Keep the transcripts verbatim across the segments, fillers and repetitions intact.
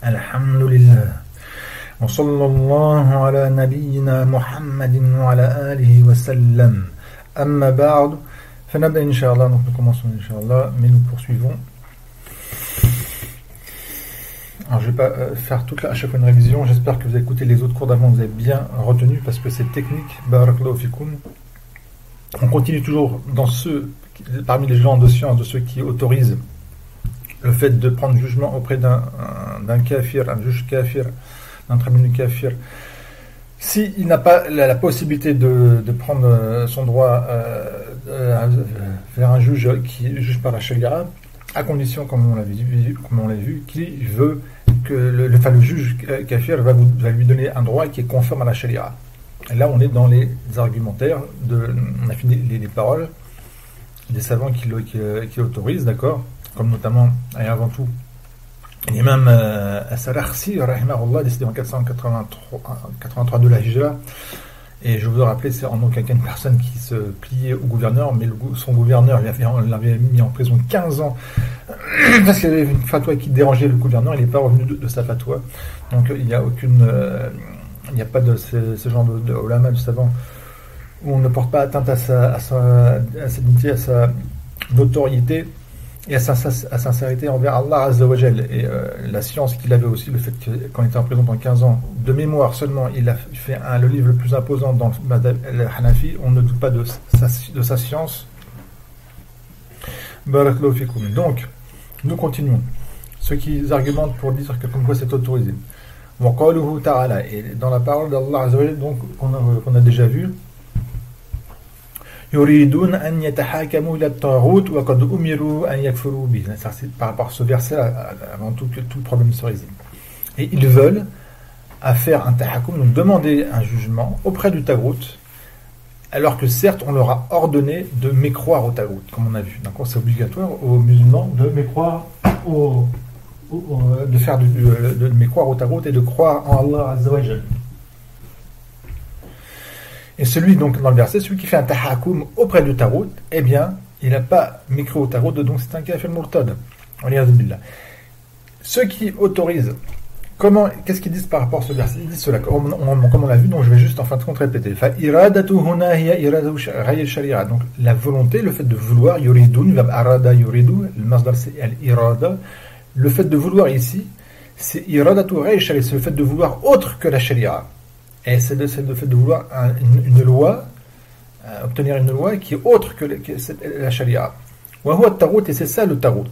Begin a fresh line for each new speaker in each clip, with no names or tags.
الحمد لله وصلى الله على نبينا محمد وعلى آله وسلم أما بعد فنبدأ إن شاء الله. Donc nous commençons إن شاء الله, mais nous poursuivons. Alors je ne vais pas faire toute la, à chaque fois une révision. J'espère que vous avez écouté les autres cours d'avant, vous avez bien retenu parce que c'est technique. Barakallahu fikum. On continue toujours dans ceux, parmi les gens de science, de ceux qui autorisent le fait de prendre jugement auprès d'un, d'un kafir, un juge kafir, d'un tribunal kafir. S'il si n'a pas la, la possibilité de, de prendre son droit euh, euh, vers un juge qui juge par la sharia, à condition, comme on l'avait vu, comme on l'a vu, qu'il veut que le, le, enfin, le juge kafir va, vous, va lui donner un droit qui est conforme à la sharia. Et là, on est dans les argumentaires, de, on a fini les, les paroles des savants qui, qui, qui l'autorisent, d'accord, comme notamment, et avant tout, l'imam euh, As-Sarakhsi, rahimahullah, décédé en quatre cent quatre-vingt-trois de la Hijra. Et je vous rappelle, c'est en aucun cas une personne qui se pliait au gouverneur, mais le, son gouverneur l'avait mis en prison quinze ans parce qu'il y avait une fatwa qui dérangeait le gouverneur, il n'est pas revenu de, de sa fatwa. Donc il n'y a aucune, euh, il n'y a pas de ce, ce genre de, de ulama, de savant, où on ne porte pas atteinte à sa, à sa, à sa dignité, à sa notoriété et à sa, à sincérité envers Allah Azza wa Jal. Et euh, la science qu'il avait aussi, le fait que quand il était en prison pendant quinze ans, de mémoire seulement, il a fait un, le livre le plus imposant dans le Hanafi, on ne doute pas de sa, de sa science. Barakallahu fikum. Donc, nous continuons. Ceux qui argumentent pour dire que comme quoi c'est autorisé. Wa qaluhu ta'ala, et dans la parole d'Allah Azza wa Jal, donc qu'on a, qu'on a déjà vu, yuridun an yatahakamu ila at-taghut wa qad umiru an yakfuru bihi. Ça, c'est par rapport à ce verset avant tout que tout le problème se résume. Et ils veulent à faire un tahakum, donc demander un jugement auprès du taghut, alors que certes on leur a ordonné de mécroire au taghut, comme on a vu. Donc c'est obligatoire aux musulmans de mécroire au, au, au de faire du, de, de mécroire au taghut et de croire en Allah Azza wa Jal. Et celui, donc, dans le verset, celui qui fait un tahakum auprès du tarout, eh bien, il n'a pas micro au tarout, donc c'est un kafir murtad. Ceux qui autorisent, comment, qu'est-ce qu'ils disent par rapport à ce verset? Ils disent cela, comme on, comme on l'a vu, donc je vais juste en fin de compte répéter. Donc, la volonté, le fait de vouloir, yuridun, arada yuridu, le masdar c'est al-irada. Le fait de vouloir ici, c'est iradatu ghayr sharia, c'est le fait de vouloir autre que la sharia. Et c'est le fait de vouloir un, une, une loi, euh, obtenir une loi qui est autre que, le, que la sharia. Et c'est ça le tarout.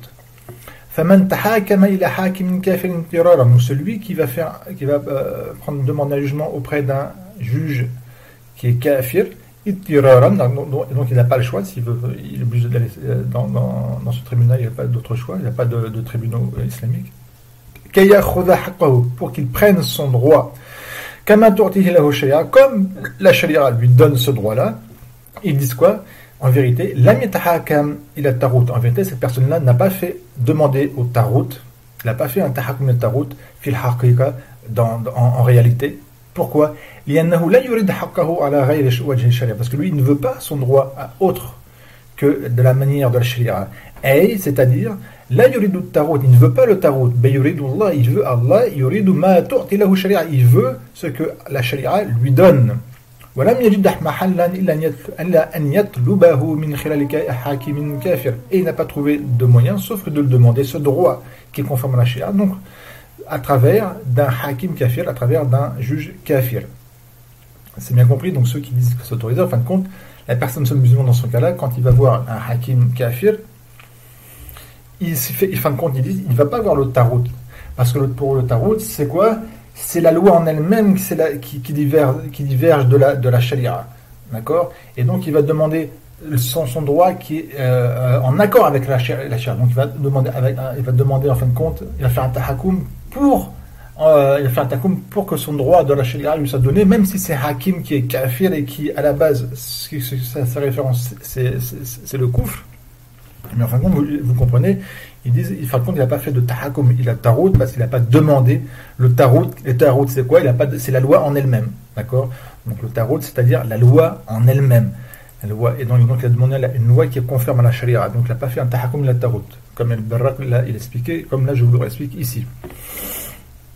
Donc celui qui va, faire, qui va euh, prendre une demande d'un jugement auprès d'un juge qui est kafir, donc, donc il n'a pas le choix, s'il veut, il est obligé d'aller dans, dans, dans ce tribunal, il n'y a pas d'autre choix, il n'y a pas de, de tribunaux islamiques. Pour qu'il prenne son droit. Comme la sharia lui donne ce droit-là, ils disent quoi? En vérité, en vérité, cette personne-là n'a pas fait demander au tarout, il n'a pas fait un tahakum al tarout fil haqiqa en, en réalité. Pourquoi? Parce que lui, il ne veut pas son droit à autre que de la manière de la sharia. Et, c'est-à-dire, la yuridu tarot, il ne veut pas le tarot, mais yuridu Allah, il veut Allah, yuridu ma tu'ti lahu sharia, il veut ce que la sharia lui donne. ولم يجد محلا إلا أن يطلبه من خلال حاكم كافر. Et il n'a pas trouvé de moyen sauf que de le demander, ce droit qui est conforme à la sharia, donc à travers d'un hakim kafir, à travers d'un juge kafir. C'est bien compris, donc ceux qui disent que c'est autorisé, en fin de compte, la personne seule musulmane dans ce cas-là, quand il va voir un hakim kafir, il fait, en fin de compte, il dit, il ne va pas voir le tarout. Parce que pour le tarout, c'est quoi? C'est la loi en elle-même c'est la, qui, qui, diverge, qui diverge de la, de la sharia. D'accord? Et donc, il va demander son, son droit qui est euh, en accord avec la sharia. Donc, il va, demander, avec, il va demander, en fin de compte, il va faire un tahakum pour, euh, il va faire un tahakum pour que son droit de la sharia lui soit donné, même si c'est hakim qui est kafir et qui, à la base, sa, sa référence, c'est, c'est, c'est le kufr. Mais en fin de compte, vous, vous comprenez, ils disent, en fin de compte, il n'a pas fait de tahakum, il a tarout parce qu'il n'a pas demandé le tarout. Le tarout, c'est quoi? Il a pas de, c'est la loi en elle-même, d'accord? Donc le tarout, c'est-à-dire la loi en elle-même. La loi, et donc, donc il a demandé une loi qui est conforme à la sharia. Donc il n'a pas fait un tahakum, il a tarout. Comme El Barrak l'a il expliqué, comme là je vous le explique ici.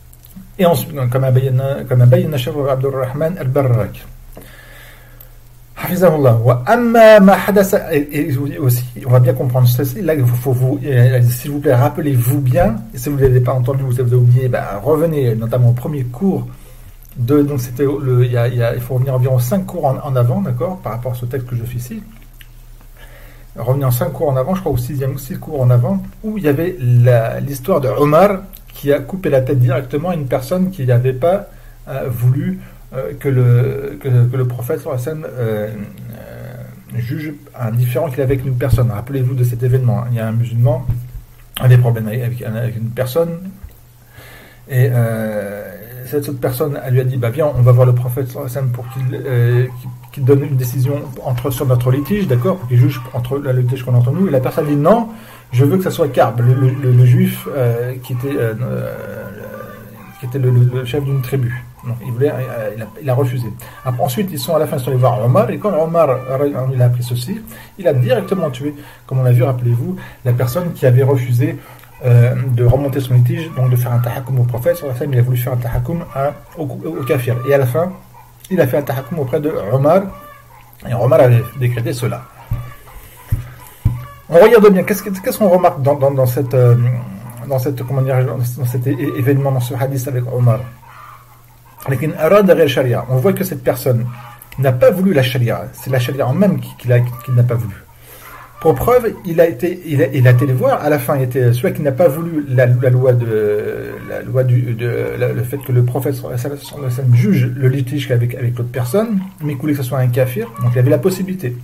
Et ensuite, comme a bayyana Cheikh Abdurrahman al-Barrak. Hafizahullah. Wa amma ma hadasa, et aussi, on va bien comprendre ceci. Là, il faut vous, s'il vous plaît, rappelez-vous bien. Et si vous ne l'avez pas entendu, vous avez oublié, ben, revenez notamment au premier cours. De, donc c'était le, il, y a, il, y a, il faut revenir environ cinq cours en, en avant, d'accord, par rapport à ce texte que je fais ici. Revenir en cinq cours en avant, je crois au sixième ou six cours en avant, où il y avait l'histoire de Omar qui a coupé la tête directement à une personne qui n'avait pas euh, voulu euh, que, le, que, que le prophète euh, euh, juge un différend qu'il avait avec une personne. Rappelez-vous de cet événement, hein. Il y a un musulman, a des problèmes avec, avec une personne, et euh, cette autre personne, elle lui a dit, bah viens, on va voir le prophète pour qu'il euh, qu'il donne une décision entre, sur notre litige, d'accord, pour qu'il juge entre la litige qu'on a entre nous. Et la personne dit, non, je veux que ça soit Karb, le, le, le, le juif euh, qui était, euh, qui était le, le, le chef d'une tribu. Donc, il, voulait, euh, il, a, il a refusé. Après, ensuite, ils sont à la fin, ils sont allés voir Omar, et quand Omar il a appris ceci, il a directement tué, comme on l'a vu, rappelez-vous, la personne qui avait refusé Euh, de remonter son litige, donc de faire un tahakoum au prophète. Sur la fin, il a voulu faire un tahakoum au, au kafir. Et à la fin, il a fait un tahakoum auprès de Omar, et Omar avait décrété cela. On regarde bien, qu'est-ce qu'on qu'est-ce qu'on remarque dans, dans, dans, cette, euh, dans, cette, comment dire, dans cet événement, dans ce hadith avec Omar. Avec une arad de sharia, on voit que cette personne n'a pas voulu la sharia, c'est la sharia en même qu'il qui n'a pas voulu. Pour preuve, il a été, il a, il a été les voir. À la fin, il était celui qui n'a pas voulu la, la loi de, la loi du, de, la, le fait que le prophète juge le litige avec avec l'autre personne, mais il voulait que ce soit un kafir. Donc, il avait la possibilité.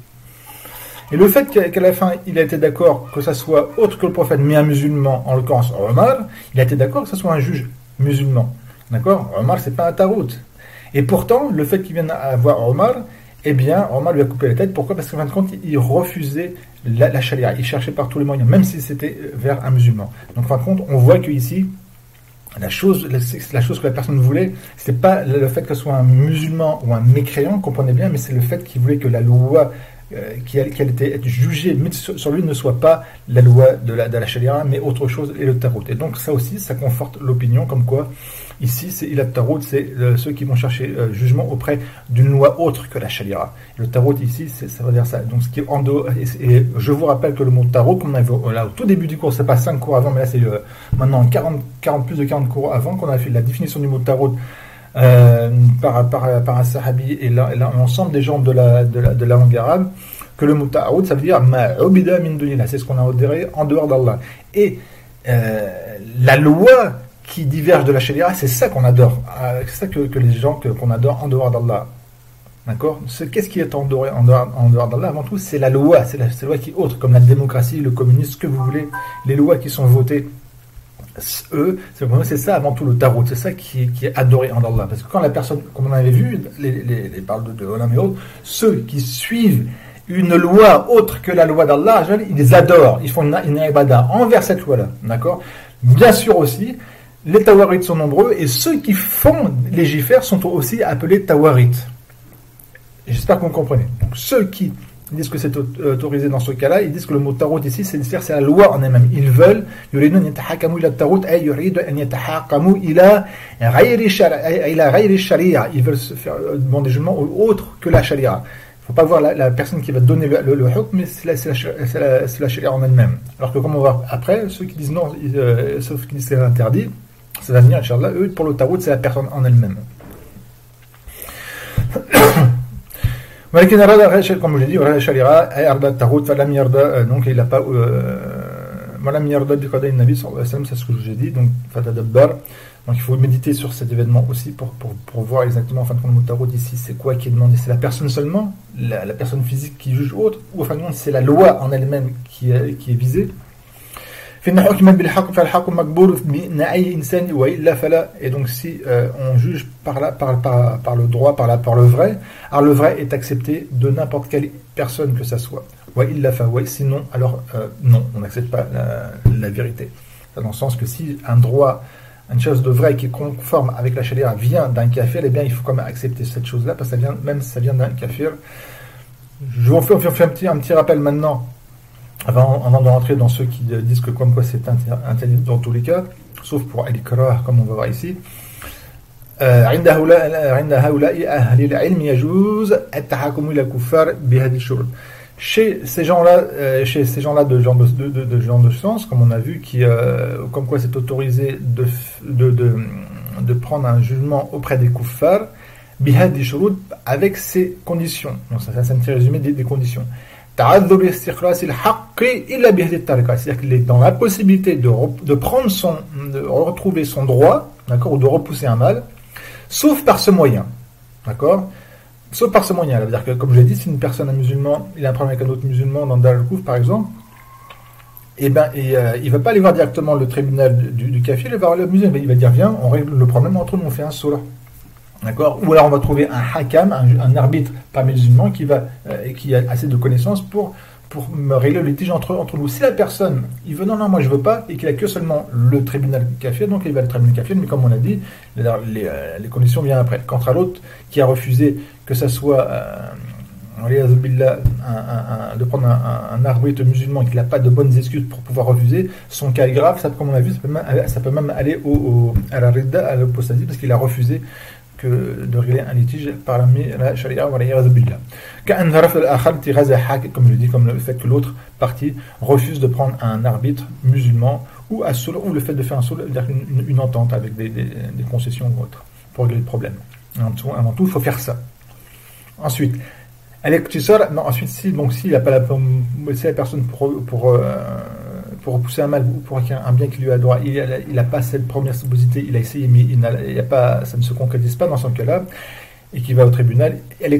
Et le fait qu'à la fin, il a été d'accord que ça soit autre que le prophète, mais un musulman, en l'occurrence Omar, il a été d'accord que ce soit un juge musulman. D'accord? Omar, c'est pas un tarout. Et pourtant, le fait qu'il vienne à voir Omar, eh bien, Omar lui a coupé la tête. Pourquoi? Parce qu'en fin de compte, il refusait la, la charia. Il cherchait par tous les moyens, même si c'était vers un musulman. Donc, en fin de compte, on voit qu'ici, la chose, la, la chose que la personne voulait, c'est pas le fait que ce soit un musulman ou un mécréant, comprenez bien, mais c'est le fait qu'il voulait que la loi euh, qui allait être jugée sur lui ne soit pas la loi de la, de la charia, mais autre chose, et le tarout. Et donc, ça aussi, ça conforte l'opinion, comme quoi, ici, c'est il tarout, c'est euh, ceux qui vont chercher euh, jugement auprès d'une loi autre que la charia. Le tarout ici, ça veut dire ça. Donc, ce qui est en dehors, et, et je vous rappelle que le mot tarout, comme on avait là, au tout début du cours, c'est pas cinq cours avant, mais là, c'est euh, maintenant quarante, quarante, plus de quarante cours avant qu'on a fait la définition du mot tarout euh, par, par, par un sahabi et l'ensemble des gens de la, de la, de la langue arabe, que le mot tarout, ça veut dire ma'ubida min dunillah, c'est ce qu'on a adhéré en dehors d'Allah. Et euh, la loi qui diverge de la charia, c'est ça qu'on adore. C'est ça que, que les gens que, qu'on adore en dehors d'Allah. D'accord? Qu'est-ce qui est en dehors, en dehors, en dehors d'Allah? Avant tout, c'est la loi. C'est la, c'est la loi qui est autre, comme la démocratie, le communisme, ce que vous voulez. Les lois qui sont votées, eux, c'est, c'est ça avant tout le tarot. C'est ça qui, qui est adoré en Allah. Parce que quand la personne, comme on avait vu, les, les, les parles de, de Olam et autres, ceux qui suivent une loi autre que la loi d'Allah, ils les adorent. Ils font une, une ibada envers cette loi-là. D'accord? Bien sûr aussi, les tawarites sont nombreux et ceux qui font légifère sont aussi appelés tawarites. J'espère que vous comprenez. Donc ceux qui disent que c'est autorisé dans ce cas-là, ils disent que le mot tarot ici, c'est, c'est la loi en elle-même. Ils veulent, yuridun yatahakamu ila tarot, ay yuridu an yatahakamu ila ghayri sharia. Ils veulent se faire demander des jugements autres que la sharia. Il ne faut pas voir la, la personne qui va donner le, le, le hukm, mais c'est la, c'est, la, c'est, la, c'est la sharia en elle-même. Alors que comme on va voir après, ceux qui disent non, euh, sauf qui disent c'est interdit, ça va venir, Inch'Allah, eux, pour le tarot, c'est la personne en elle-même. Comme je l'ai dit, donc il n'a pas c'est ce que je vous ai dit, donc donc il faut méditer sur cet événement aussi pour, pour, pour voir exactement en fin de compte le tarot ici c'est quoi qui est demandé, c'est la personne seulement, la, la personne physique qui juge autre, ou en fin de compte c'est la loi en elle-même qui est, qui est visée. Et donc si euh, on juge par, la, par, par, par le droit, par, la, par le vrai, alors le vrai est accepté de n'importe quelle personne que ça soit. Sinon, alors euh, non, on n'accepte pas la, la vérité. Dans le sens que si un droit, une chose de vrai qui est conforme avec la charia vient d'un kafir, eh bien il faut quand même accepter cette chose-là, parce que ça vient, même si ça vient d'un kafir. Je vous fais, on fait un, petit, un petit rappel maintenant. Avant, avant de rentrer dans ceux qui disent que comme quoi c'est interdit dans tous les cas, sauf pour al-ikrah, comme on va voir ici, عند هؤلاء عند هؤلاء أهل العلم يجوز التحاكم إلى الكفار بهذه الشروط. Chez ces gens-là, euh, chez ces gens-là de genre de, de, de, de genre de sens, comme on a vu, qui, euh, comme quoi c'est autorisé de, de, de, de prendre un jugement auprès des kuffars, bihad shurut, avec ces conditions. Donc ça, ça c'est un petit résumé des, des conditions. C'est-à-dire qu'il est dans la possibilité de, de prendre son, de retrouver son droit, d'accord, ou de repousser un mal, sauf par ce moyen, d'accord. Sauf par ce moyen, c'est-à-dire que, comme je l'ai dit, si une personne, un musulman, il a un problème avec un autre musulman dans Dar al-Kouf, par exemple, et ben, et, euh, il ne va pas aller voir directement le tribunal du, du kafir, il va voir le musulman, il va dire, viens, on règle le problème entre nous, on fait un sourd. D'accord? Ou alors on va trouver un hakam, un, un arbitre parmi les musulmans qui, va, euh, qui a assez de connaissances pour, pour me régler le litige entre, entre nous. Si la personne, il veut, non, non, moi je veux pas, et qu'il a que seulement le tribunal kafir, donc il va au tribunal kafir, mais comme on a dit, les, les, les conditions viennent après. Quant à l'autre qui a refusé que ça soit euh, un, un, un, de prendre un, un arbitre musulman et qu'il n'a pas de bonnes excuses pour pouvoir refuser, son cas est grave, ça, comme on a vu, ça peut même, ça peut même aller au, au, à la ridda, à l'apostasie, parce qu'il a refusé que de régler un litige par la charia, comme je dis, comme le fait que l'autre partie refuse de prendre un arbitre musulman, ou, à sulh, ou le fait de faire un sulh, c'est-à-dire une, une entente avec des, des, des concessions ou autres, pour régler le problème. Avant tout, avant tout, il faut faire ça. Ensuite, non, ensuite si, donc s'il n'a pas la, si la personne pour, pour, euh, pour repousser un mal ou pour acquérir un bien qui lui a droit, il n'a pas cette première supposité, il a essayé, mais il n'a, il a pas, ça ne se concrétise pas dans son cas-là, et qui va au tribunal,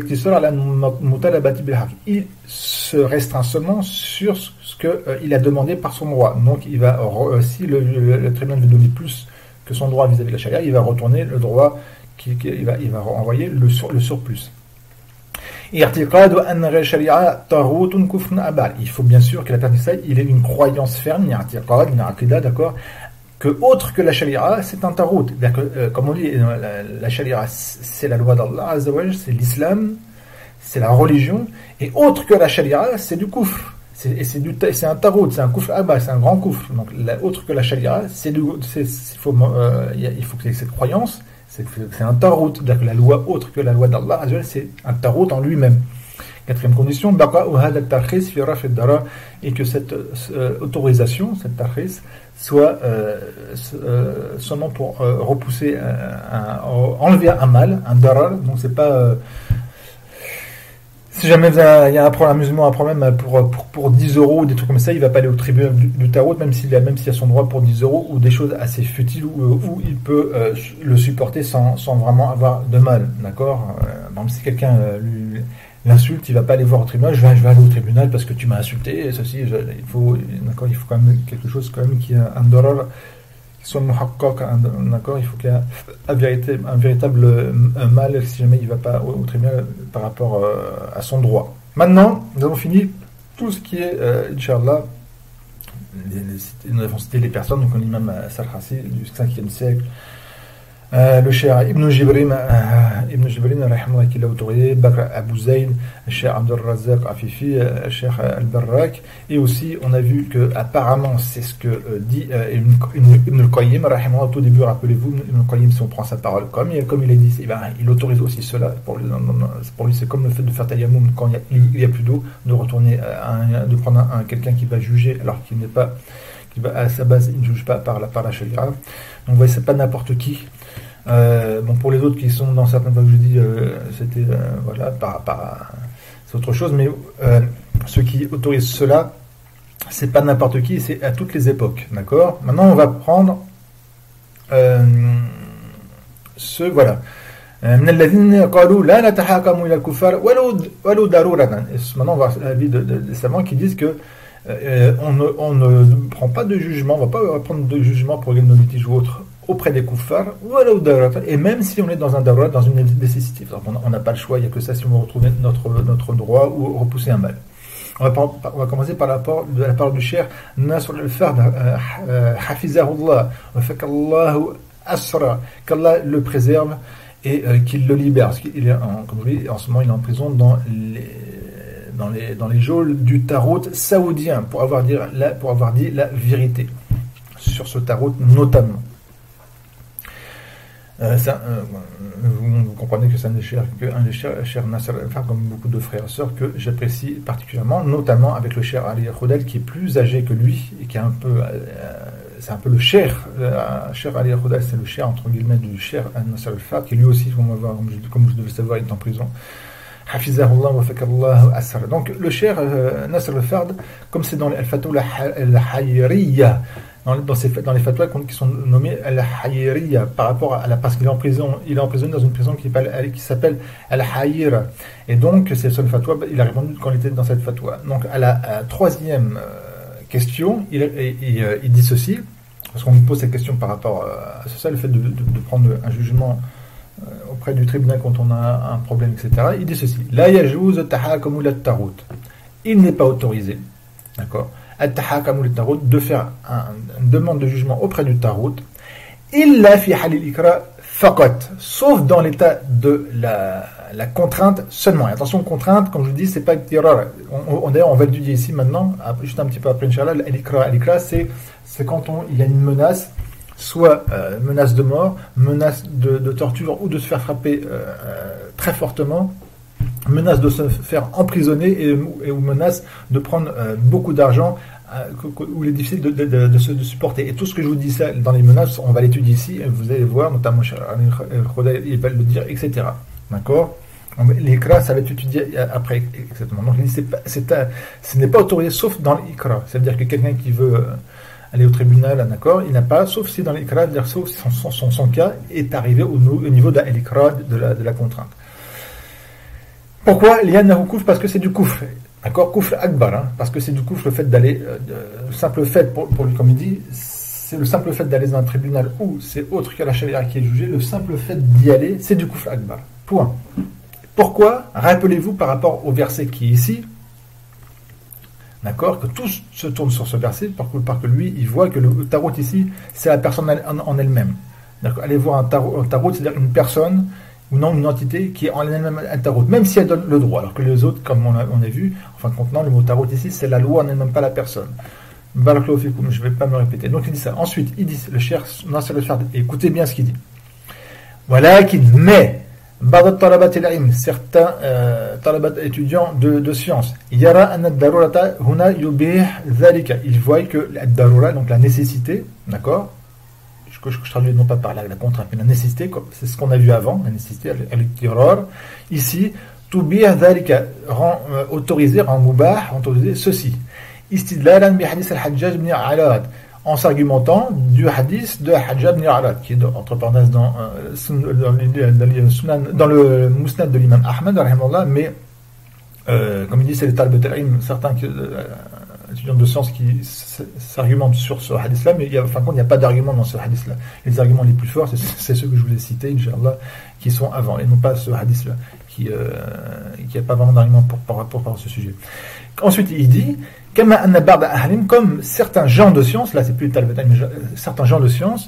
il se restreint seulement sur ce qu'il euh, a demandé par son droit. Donc, il va, euh, si le, le, le tribunal veut donner plus que son droit vis-à-vis de la charia, il va retourner le droit, qui, qui, il, va, il va renvoyer le, sur, le surplus. Il faut bien sûr que la personne ça, il ait une croyance ferme, une aqida, d'accord, que autre que la charia, c'est un tarout. Euh, comme on dit, la, la charia, c'est la loi d'Allah, c'est l'islam, c'est la religion, et autre que la charia, c'est du koufr. C'est, c'est, du, c'est un tarout, c'est un koufr abba, c'est un grand koufr. Donc, la, autre que la charia, c'est du, c'est, il faut, euh, il faut qu'il y ait cette croyance. C'est, c'est un tarout, c'est-à-dire que la loi autre que la loi d'Allah, c'est un tarout en lui-même. Quatrième condition, et que cette euh, autorisation, cette tarkhis, soit euh, euh, seulement pour euh, repousser, un, un, enlever un mal, un darar. Donc c'est pas euh, si jamais il y a un problème, un musulman a un problème pour, pour, pour dix euros ou des trucs comme ça, il va pas aller au tribunal du, du tarot, même s'il a, même s'il a son droit pour dix euros, ou des choses assez futiles où, où il peut euh, le supporter sans, sans vraiment avoir de mal, d'accord. euh, Même si quelqu'un euh, lui, l'insulte, il va pas aller voir au tribunal, je vais, je vais aller au tribunal parce que tu m'as insulté, et ceci, je, il faut, d'accord, il faut quand même quelque chose quand même qui a un darar, qui soit muhaqqaq, d'accord, il faut qu'il y ait un véritable, un véritable un mal si jamais il ne va pas au, au tribunal par rapport euh, à son droit. Maintenant, nous avons fini tout ce qui est, euh, Inch'Allah, nous avons cité les personnes, donc l'imam Sarhasi du cinquième siècle, Euh, le cher Ibn Jibrin, euh, Ibn Jibrin, qui l'a autorisé, Bakr Abu Zayd, le cher Abdul Razzaq Afifi, le cher Al-Barrak, et aussi on a vu que apparemment c'est ce que euh, dit euh, Ibn, Ibn al-Qayyim, au tout début, rappelez-vous, Ibn al-Qayyim, si on prend sa parole, comme il, comme il a dit, eh ben, il autorise aussi cela, pour lui, non, non, pour lui c'est comme le fait de faire tayammum quand il y a, il y a plus d'eau, de retourner, à un, de prendre un, un, quelqu'un qui va juger alors qu'il n'est pas, qui va, à sa base, il ne juge pas par la, par la sharia. Donc vous voyez, c'est pas n'importe qui. Euh, bon, pour les autres qui sont dans certains cas que je dis, euh, c'était euh, voilà, par, par, c'est autre chose, mais euh, ceux qui autorisent cela, c'est pas n'importe qui, c'est à toutes les époques, d'accord. Maintenant, on va prendre euh, ce voilà. Maintenant, on va voir l'avis de, de, des savants qui disent que euh, on, ne, on ne prend pas de jugement, on va pas prendre de jugement pour régler nos litiges ou autres auprès des kuffars, et même si on est dans un darar, dans une nécessité, on n'a pas le choix, il n'y a que ça si on veut retrouver notre, notre droit ou repousser un mal. On va, on va commencer par la part de la part du cher Nasr al-Fard, Hafizahullah, Fakallahu Asra, qu'Allah le préserve et euh, qu'il le libère. Parce qu'il est en, comme vous voyez, en ce moment, il est en prison dans les, dans les, dans les geôles du tarot saoudien pour avoir dit la, pour avoir dit la vérité sur ce tarot notamment. Euh, ça, euh, vous, vous comprenez que c'est un des chers, un des chers, chers Nasser al-Fard, comme beaucoup de frères et sœurs, que j'apprécie particulièrement, notamment avec le cher Ali Khoudel, qui est plus âgé que lui, et qui est un peu, euh, c'est un peu le cher, euh, cher Ali Khoudel, c'est le cher, entre guillemets, du cher Nasser al-Fard, qui lui aussi, comme, comme, je, comme je devais savoir, est en prison. Hafizahullah wa fakallahu asar. Donc, le cher euh, Nasser al-Fard, comme c'est dans les Al-Fatwa al-Hayriya, Dans, dans, ces, dans les fatwas qui sont nommés Al-Hayriya par rapport à la, parce qu'il est en prison, il est emprisonné dans une prison qui, qui s'appelle Al-Hayra. Et donc, c'est ce fatwa, il a répondu quand il était dans cette fatwa. Donc, à la, à la troisième euh, question, il, il, il, il dit ceci, parce qu'on me pose cette question par rapport à ça, le fait de, de, de prendre un jugement euh, auprès du tribunal quand on a un problème, et cetera. Il dit ceci, La yajouz tahakum ila tarut. Il n'est pas autorisé, d'accord, de faire un, une demande de jugement auprès du Tarout, illa fi halil ikra faqat, sauf dans l'état de la, la contrainte seulement. Et attention, contrainte, comme je vous dis, c'est pas tirara. On, on, d'ailleurs, on va l'étudier ici maintenant, juste un petit peu après, Inch'Allah. L'ikra, l'ikra, c'est, c'est quand on, il y a une menace, soit euh, menace de mort, menace de, de torture ou de se faire frapper euh, très fortement, menace de se faire emprisonner et, et ou menace de prendre euh, beaucoup d'argent euh, où il est difficile de, de, de, de se de supporter. Et tout ce que je vous dis ça dans les menaces, on va l'étudier ici et vous allez voir, notamment il va le dire, et cetera. D'accord? L'ikra, ça va être étudié après, exactement. Donc, c'est pas, c'est un, ce n'est pas autorisé sauf dans l'ikra. C'est-à-dire que quelqu'un qui veut euh, aller au tribunal, d'accord, il n'a pas, sauf si dans l'ikra, c'est-à-dire sauf si son, son, son, son cas est arrivé au, au niveau de l'ikra, de la, de la contrainte. Pourquoi l'yannahu koufr? Parce que c'est du koufr. D'accord, koufr akbar, hein, parce que c'est du koufr le fait d'aller, euh, le simple fait, pour, pour lui, comme il dit, c'est le simple fait d'aller dans un tribunal où c'est autre que la charia qui est jugée, le simple fait d'y aller, c'est du koufr akbar. Point. Pourquoi? Rappelez-vous par rapport au verset qui est ici, d'accord, que tout se tourne sur ce verset, parce que, parce que lui, il voit que le tarot ici, c'est la personne en, en elle-même. D'accord, allez voir un tarot, un tarot, c'est-à-dire une personne, ou non une entité qui est en elle-même un tarot, même si elle donne le droit, alors que les autres, comme on a, on a vu, en fin de compte, non, le mot tarot ici, c'est la loi en elle-même, pas la personne. Barakallahu fikoum, je ne vais pas me répéter. Donc il dit ça. Ensuite, il dit, le cher Nasser al-Fard, écoutez bien ce qu'il dit. Walakin, mais, ba'd talabat al-ilm, certains euh, talabat étudiants de, de sciences, yara an ad-darurata huna yubih dhalika. Ils voient que la darura, donc la nécessité, d'accord, que je, je traduis non pas par la, la contrainte, mais la nécessité, c'est ce qu'on a vu avant, la nécessité, al-tiror. Ici, tubih dhalika, rend euh, autorisé, rend mubah, autorisé ceci. Istidlalan bi hadith al-Hajjaj ibn Arad, en s'argumentant du hadith de Hajjaj ibn Arad, qui est entre parenthèses dans, euh, dans, dans, dans le Musnad de l'imam Ahmad, mais euh, comme il dit, c'est les talib al-ilm, certains qui, euh, étudiants de sciences qui s'argumentent sur ce hadith-là, mais il y a, en fin de compte, il n'y a pas d'argument dans ce hadith-là. Les arguments les plus forts, c'est, c'est ceux que je vous ai cités, Inch'Allah, qui sont avant, et non pas ce hadith-là, qui n'a euh, pas vraiment d'argument pour, par rapport à ce sujet. Ensuite, il dit, comme certains gens de science, là c'est plus le mais certains gens de science,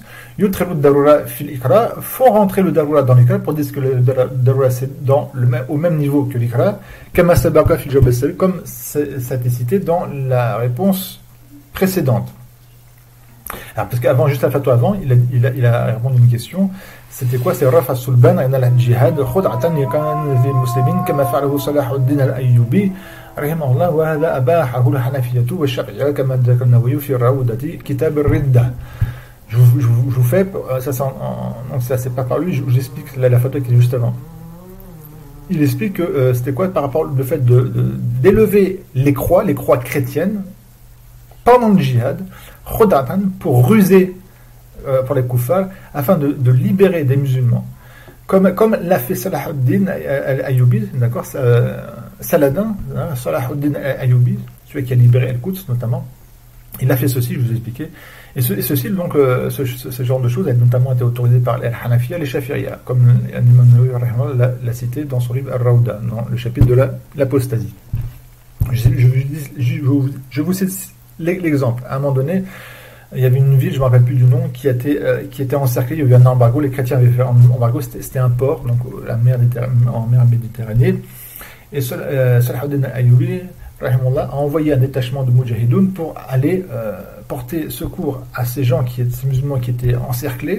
font rentrer le darura dans l'ikra pour dire que le darura c'est dans le même, au même niveau que l'ikra, comme ça a été cité dans la réponse précédente. Alors, parce qu'avant, juste la fatwa avant, il a, il a, il a répondu à une question. C'était quoi? C'est Rafa Sulban, al-Jihad, khud'atan yakan lil muslimin, kama fa'alahu Salahuddin al-Ayyubi. رحمه الله وهذا أباحه الحنفية والشافعية كما ذكر النووي في الروضة كتاب الردة. Je vous, je vous, je vous fais, ça c'est, en, en, ça c'est pas par lui, je vous explique la, la photo qui est juste avant. Il explique que euh, c'était quoi par rapport au fait de, de, d'élever les croix, les croix chrétiennes, pendant le djihad, pour ruser euh, pour les koufars, afin de, de libérer des musulmans. Comme, comme l'a fait Salahuddin al-Ayyubi, d'accord, euh, Saladin, hein, Salahuddin al-Ayyubi, celui qui a libéré Al-Quds notamment, il a fait ceci, je vous ai expliqué. Et, ce, et ceci, donc, euh, ce, ce, ce genre de choses a notamment été autorisé par les Hanafiya et les Shafi'iyya, comme l'imam Nawawi l'a, l'a cité dans son livre Al-Rawda, dans le chapitre de la, l'apostasie. Je, je, je, je, je vous cite l'exemple. À un moment donné, il y avait une ville, je ne me rappelle plus du nom, qui était, euh, qui était encerclée, il y avait un embargo, les chrétiens avaient fait un embargo, c'était, c'était un port, donc la mer en mer Méditerranée. Et Salahuddin al-Ayyubi a envoyé un détachement de Mujahidoun pour aller euh, porter secours à ces gens, qui, ces musulmans qui étaient encerclés,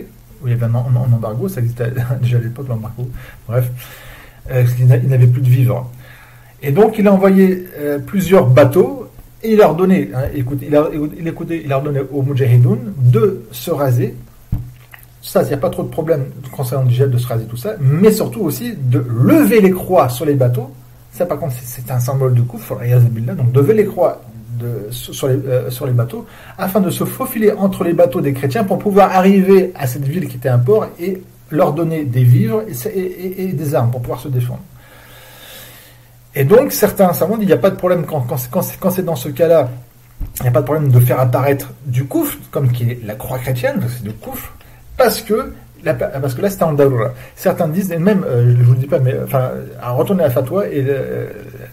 où il y avait un, un, un embargo, ça existait déjà à l'époque, l'embargo, bref, euh, il n'avait plus de vivres. Et donc il a envoyé euh, plusieurs bateaux, et il leur donnait, hein, écoute, il, a, il, écoutait, il leur donnait aux Moudjahidoun de se raser. Ça, il n'y a pas trop de problème concernant le djihad de se raser, tout ça, mais surtout aussi de lever les croix sur les bateaux. Ça, par contre, c'est un symbole de kufr, donc de lever les croix de, sur, les, euh, sur les bateaux, afin de se faufiler entre les bateaux des chrétiens pour pouvoir arriver à cette ville qui était un port et leur donner des vivres et, et, et, et des armes pour pouvoir se défendre. Et donc, certains savants disent qu'il n'y a pas de problème quand, quand, quand, quand c'est dans ce cas-là, il n'y a pas de problème de faire apparaître du kufr, comme qui est la croix chrétienne, parce que c'est du kufr, parce que La, parce que là c'était en Daroura. Certains disent, et même, euh, je ne vous le dis pas, mais enfin, à retourner à la fatwa, et euh,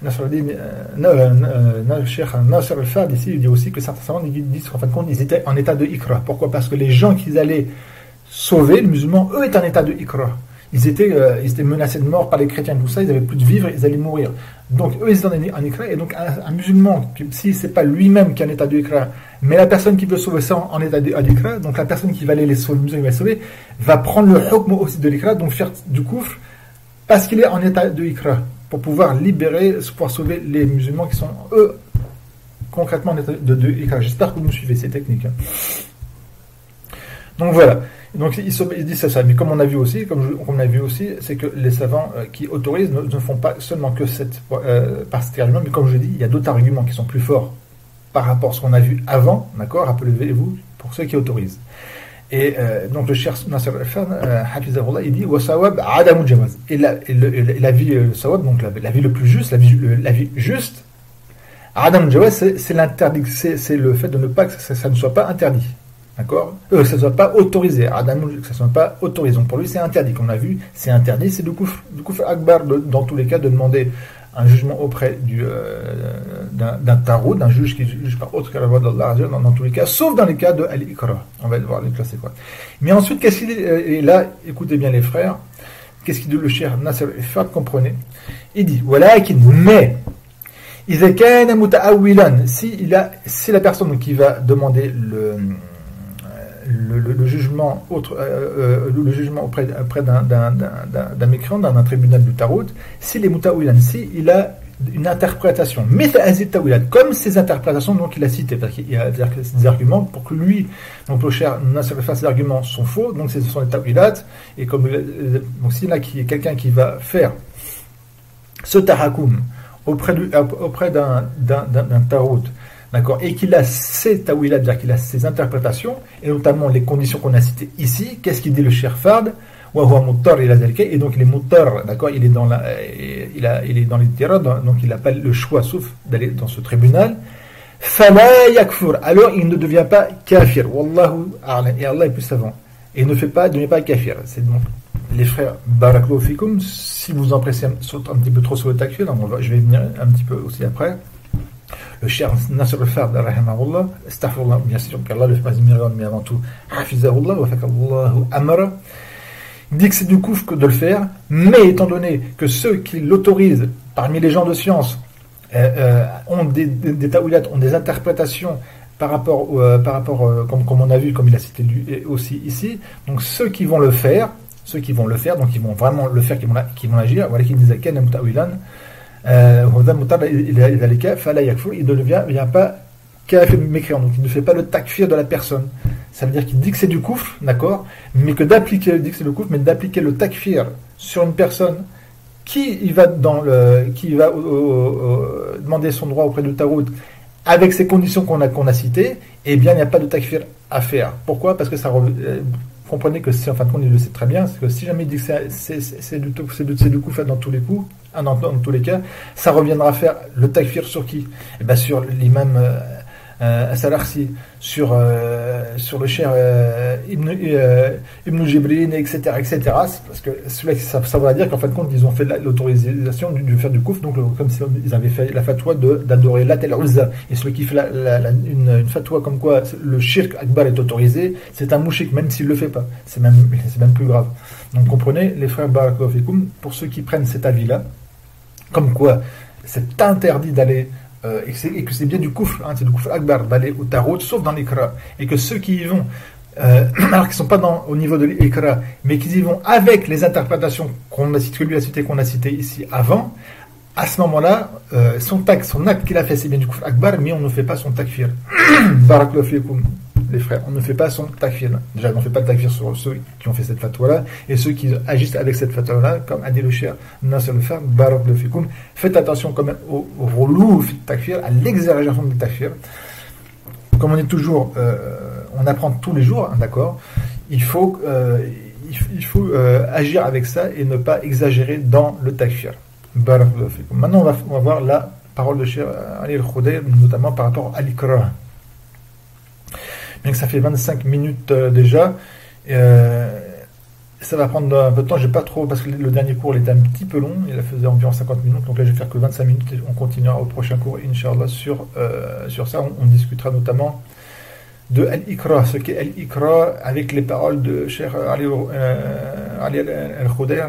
Cheikh Nasser al-Fard ici, il dit aussi que certains savants disent qu'en fin de compte, ils étaient en état de ikra. Pourquoi? Parce que les gens qu'ils allaient sauver, les musulmans, eux, étaient en état de ikra. Ils étaient, euh, ils étaient menacés de mort par les chrétiens, tout ça, ils n'avaient plus de vivre, ils allaient mourir. Donc eux, ils étaient en ikra, et donc un, un musulman, si c'est pas lui-même qui est en état de ikra, mais la personne qui veut sauver ça en, en état d'ikra, donc la personne qui va aller les sauver, le musulman qui va les sauver, va prendre le hukm aussi de l'ikra, donc faire du kufr, parce qu'il est en état de ikra, pour pouvoir libérer, pour pouvoir sauver les musulmans qui sont, eux, concrètement en état de, de ikra. J'espère que vous me suivez, c'est technique. Hein. Donc voilà. Donc ils, ils disent ça, mais comme on a vu aussi, comme, je, comme on a vu aussi, c'est que les savants euh, qui autorisent ne, ne font pas seulement que cette, euh, par cet argument, mais comme je dis, il y a d'autres arguments qui sont plus forts par rapport à ce qu'on a vu avant, d'accord, rappelez-vous, pour ceux qui autorisent. Et euh, donc le Cheikh Nasser al-Fard, euh, Hafizahullah, il dit wa sawab adamu jawaz. Et la, et le, et la vie le sawab, donc la, la vie le plus juste, la vie, la vie juste, adamu jawaz, c'est, c'est l'interdit, c'est, c'est le fait de ne pas que ça, ça ne soit pas interdit. D'accord, euh, que ça ne soit pas autorisé. Adam, que ça ne soit pas autorisé. Donc pour lui, c'est interdit. Comme on l'a vu, c'est interdit. C'est du kufr, du kufr akbar, de, dans tous les cas, de demander un jugement auprès du, euh, d'un, d'un taroud, d'un juge qui juge par autre que la loi d'Allah, dans, dans tous les cas, sauf dans les cas de al-ikra. On va voir les classer quoi. Mais ensuite, qu'est-ce qu'il est, et là, écoutez bien les frères, qu'est-ce qu'il dit le Cheikh Nasser al-Fard, comprenez. Il dit, walakin, mais, إذا كان متأولا, si il a, si la personne qui va demander le Le, le, le jugement autre, euh, euh, le jugement auprès, auprès d'un, d'un, d'un, d'un mécréant, d'un, d'un tribunal du Tarout, s'il est mutawilan, si il a une interprétation, mais comme ces interprétations donc il a citées, parce qu'il y a des arguments pour que lui, donc le cher Nasser al-Fard, ces arguments sont faux, donc ce sont des tawilat, et comme donc s'il y a qui, quelqu'un qui va faire ce tarakoum auprès, du, auprès d'un, d'un, d'un, d'un Tarout, d'accord, et qu'il a ses tawilat, c'est-à-dire qu'il a ses interprétations, et notamment les conditions qu'on a citées ici. Qu'est-ce qu'il dit le Cheikh Fard? Et donc il est muttar, d'accord, il est dans la, il a, il est dans les terrains, donc il n'a pas le choix sauf d'aller dans ce tribunal. Fala yakfur, alors il ne devient pas kafir. Wallahu a'lam, et Allah est plus savant. Et il ne fait pas, ne devient pas kafir. C'est donc les frères barakallahu fikum. Si vous empressez un, un petit peu trop sur le takfir, donc je vais venir un petit peu aussi après. Le cher Nasser al-Fard, rahimahullah, astaghfirullah, bien sûr, qu'Allah le fasse mirad, mais avant tout, hafizahullah, wa fakallahu amara, dit que c'est du kufr que de le faire, mais étant donné que ceux qui l'autorisent, parmi les gens de science, euh, euh, ont des, des, des tawilat, ont des interprétations par rapport, euh, par rapport euh, comme, comme on a vu, comme il a cité lui, aussi ici, donc ceux qui vont le faire, ceux qui vont le faire, donc ils vont vraiment le faire, qui vont, qui vont agir, voilà, qui disent qu'un mutawilan, Euh, il ne devient, il n'y a pas kafir mécréant, donc il ne fait pas le takfir de la personne. Ça veut dire qu'il dit que c'est du kufr, d'accord, mais que d'appliquer, il dit que c'est le kufr, mais d'appliquer le takfir sur une personne qui il va dans le, qui va au, au, au, demander son droit auprès du Tarout avec ces conditions qu'on a qu'on a citées, eh bien il n'y a pas de takfir à faire. Pourquoi? Parce que ça euh, comprenez que si en fin de compte il le sait très bien, c'est que si jamais il dit que c'est, c'est, c'est, c'est du c'est du, c'est du kufr dans tous les coups, dans, dans tous les cas, ça reviendra à faire le takfir sur qui? Eh ben sur l'imam euh, euh, As-Salarsi, sur euh, sur le cher euh, Ibn euh, Ibn Jibrin, et cetera, et cetera. Parce que cela, ça, ça va dire qu'en fin de compte ils ont fait l'autorisation de, de faire du kufr, donc le, comme si ils avaient fait la fatwa de d'adorer Lat el-Uzza. Et celui qui fait la, la, la, une, une fatwa comme quoi le shirk akbar est autorisé, c'est un mouchik, même s'il le fait pas. C'est même c'est même plus grave. Donc comprenez, les frères barakallahu fikoum, pour ceux qui prennent cet avis-là, comme quoi c'est interdit d'aller euh, et, et que c'est bien du kufr, hein, c'est du kufr akbar d'aller au Tarout, sauf dans l'ikra, et que ceux qui y vont euh, alors qu'ils ne sont pas dans, au niveau de l'ikra, mais qu'ils y vont avec les interprétations qu'on a citées, que lui a citées, qu'on a citées ici avant, à ce moment-là, euh, son, tak, son acte qu'il a fait, c'est bien du kufr akbar, mais on ne fait pas son takfir. Barakallahu fikum, les frères, on ne fait pas son takfir. Déjà, on ne fait pas de takfir sur ceux qui ont fait cette fatwa-là, et ceux qui agissent avec cette fatwa-là, comme a dit le cher Nasser le Fer, Barakallahu fikum. Faites attention quand même au, au relou de takfir, à l'exagération du takfir. Comme on dit toujours, euh, on apprend tous les jours, hein, d'accord, il faut, euh, il, il faut euh, agir avec ça et ne pas exagérer dans le takfir. Maintenant, on va, on va voir la parole de Cheikh Ali Al-Khudayr, notamment par rapport à l'ikra. Bien que ça fait vingt-cinq minutes euh, déjà, euh, ça va prendre un peu de temps. J'ai pas trop, parce que le dernier cours il était un petit peu long, il faisait environ cinquante minutes, donc là je vais faire que vingt-cinq minutes et on continuera au prochain cours, Inch'Allah, sur, euh, sur ça. On, on discutera notamment de Al-Ikra, ce qu'est Al-Ikra, avec les paroles de Cheikh Ali, euh, Ali Al-Khudayr,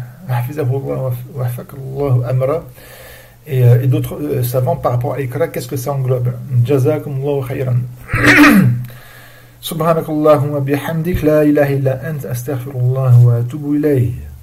et, euh, et d'autres euh, savants par rapport à l'ikra, qu'est-ce que ça englobe. Jazakumullahu khayran. Subhanakallahumma bihamdik, la ilaha illa ant, astaghfirullah wa atubu ilayh.